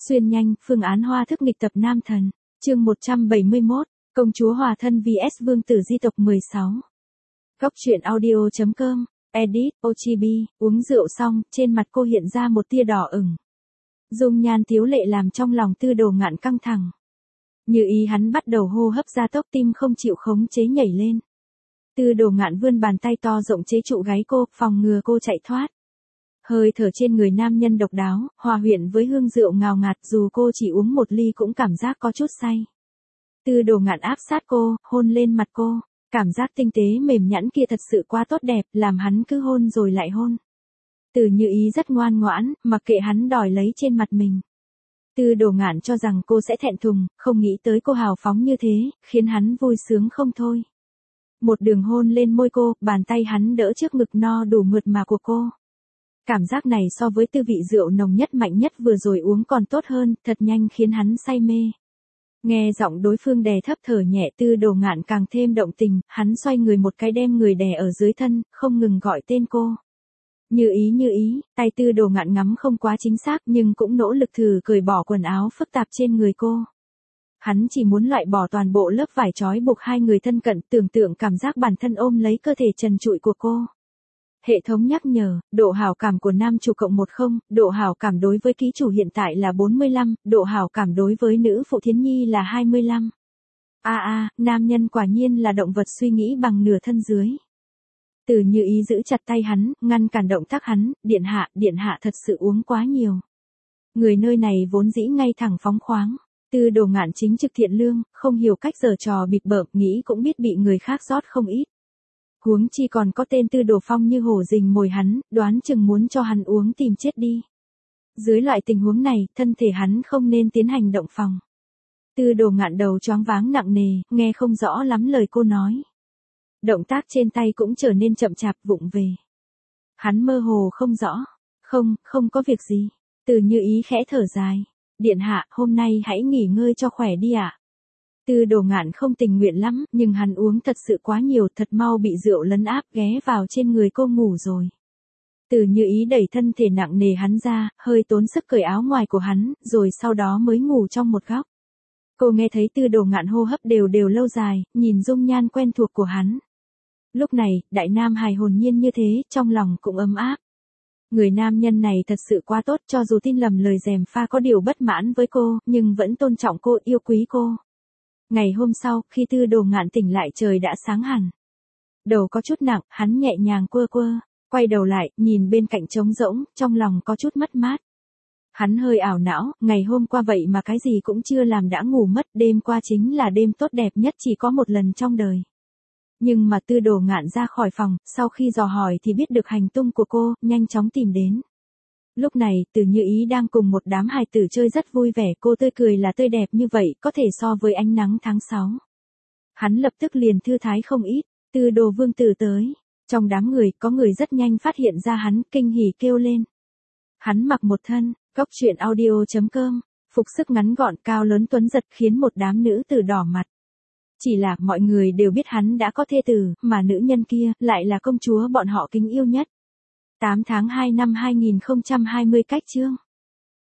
Xuyên nhanh, phương án hoa thức nghịch tập nam thần. Chương 171, Công chúa hòa thân vs vương tử di tộc 16. Góc truyện audio.com, edit, Ochibi, uống rượu xong, trên mặt cô hiện ra một tia đỏ ửng. Dung nhan tiếu lệ làm trong lòng Tư Đồ Ngạn căng thẳng. Như ý hắn bắt đầu hô hấp gia tốc, tim không chịu khống chế nhảy lên. Tư Đồ Ngạn vươn bàn tay to rộng chế trụ gáy cô, phòng ngừa cô chạy thoát. Hơi thở trên người nam nhân độc đáo, hòa quyện với hương rượu ngào ngạt, dù cô chỉ uống một ly cũng cảm giác có chút say. Tư Đồ Ngạn áp sát cô, hôn lên mặt cô, cảm giác tinh tế mềm nhẵn kia thật sự quá tốt đẹp, làm hắn cứ hôn rồi lại hôn. Từ Như ý rất ngoan ngoãn, mặc kệ hắn đòi lấy trên mặt mình. Tư Đồ Ngạn cho rằng cô sẽ thẹn thùng, không nghĩ tới cô hào phóng như thế, khiến hắn vui sướng không thôi. Một đường hôn lên môi cô, bàn tay hắn đỡ trước ngực no đủ mượt mà của cô. Cảm giác này so với tư vị rượu nồng nhất mạnh nhất vừa rồi uống còn tốt hơn, thật nhanh khiến hắn say mê. Nghe giọng đối phương đè thấp thở nhẹ, Tư Đồ Ngạn càng thêm động tình, hắn xoay người một cái đem người đè ở dưới thân, không ngừng gọi tên cô. Như ý, tay Tư Đồ Ngạn ngắm không quá chính xác nhưng cũng nỗ lực thử cởi bỏ quần áo phức tạp trên người cô. Hắn chỉ muốn loại bỏ toàn bộ lớp vải trói buộc hai người thân cận, tưởng tượng cảm giác bản thân ôm lấy cơ thể trần trụi của cô. Hệ thống nhắc nhở, độ hảo cảm của nam chủ cộng 10, độ hảo cảm đối với ký chủ hiện tại là 45, độ hảo cảm đối với nữ phụ Thiến Nhi là 25. Nam nhân quả nhiên là động vật suy nghĩ bằng nửa thân dưới. Từ Như ý giữ chặt tay hắn, ngăn cản động tác hắn, điện hạ thật sự uống quá nhiều. Người nơi này vốn dĩ ngay thẳng phóng khoáng. Tư Đồ Ngạn chính trực thiện lương, không hiểu cách giở trò bịp bợm, nghĩ cũng biết bị người khác rót không ít. Huống chi còn có tên Tư Đồ Phong như hổ rình mồi hắn, đoán chừng muốn cho hắn uống tìm chết đi. Dưới loại tình huống này, thân thể hắn không nên tiến hành động phòng. Tư Đồ Ngạn đầu choáng váng nặng nề, nghe không rõ lắm lời cô nói. Động tác trên tay cũng trở nên chậm chạp vụng về. Hắn mơ hồ không rõ. Không có việc gì. Từ Như ý khẽ thở dài. Điện hạ, hôm nay hãy nghỉ ngơi cho khỏe đi ạ. Tư Đồ Ngạn không tình nguyện lắm, nhưng hắn uống thật sự quá nhiều, thật mau bị rượu lấn áp, ghé vào trên người cô ngủ rồi. Từ Như ý đẩy thân thể nặng nề hắn ra, hơi tốn sức cởi áo ngoài của hắn, rồi sau đó mới ngủ trong một góc. Cô nghe thấy Tư Đồ Ngạn hô hấp đều lâu dài, nhìn dung nhan quen thuộc của hắn. Lúc này, đại nam hài hồn nhiên như thế, trong lòng cũng ấm áp. Người nam nhân này thật sự quá tốt, cho dù tin lầm lời gièm pha có điều bất mãn với cô, nhưng vẫn tôn trọng cô, yêu quý cô. Ngày hôm sau, khi Tư Đồ Ngạn tỉnh lại trời đã sáng hẳn. Đầu có chút nặng, hắn nhẹ nhàng quơ, quay đầu lại, nhìn bên cạnh trống rỗng, trong lòng có chút mất mát. Hắn hơi ảo não, ngày hôm qua vậy mà cái gì cũng chưa làm đã ngủ mất, đêm qua chính là đêm tốt đẹp nhất chỉ có một lần trong đời. Nhưng mà Tư Đồ Ngạn ra khỏi phòng, sau khi dò hỏi thì biết được hành tung của cô, nhanh chóng tìm đến. Lúc này, Từ Như ý đang cùng một đám hài tử chơi rất vui vẻ, cô tươi cười là tươi đẹp như vậy, có thể so với ánh nắng tháng 6. Hắn lập tức liền thư thái không ít, Tư Đồ vương tử tới. Trong đám người, có người rất nhanh phát hiện ra hắn, kinh hỉ kêu lên. Hắn mặc một thân, góc truyện audio.com, phục sức ngắn gọn cao lớn tuấn giật khiến một đám nữ tử đỏ mặt. Chỉ là mọi người đều biết hắn đã có thê tử, mà nữ nhân kia lại là công chúa bọn họ kính yêu nhất. 8 tháng 2 năm 2020 cách chương.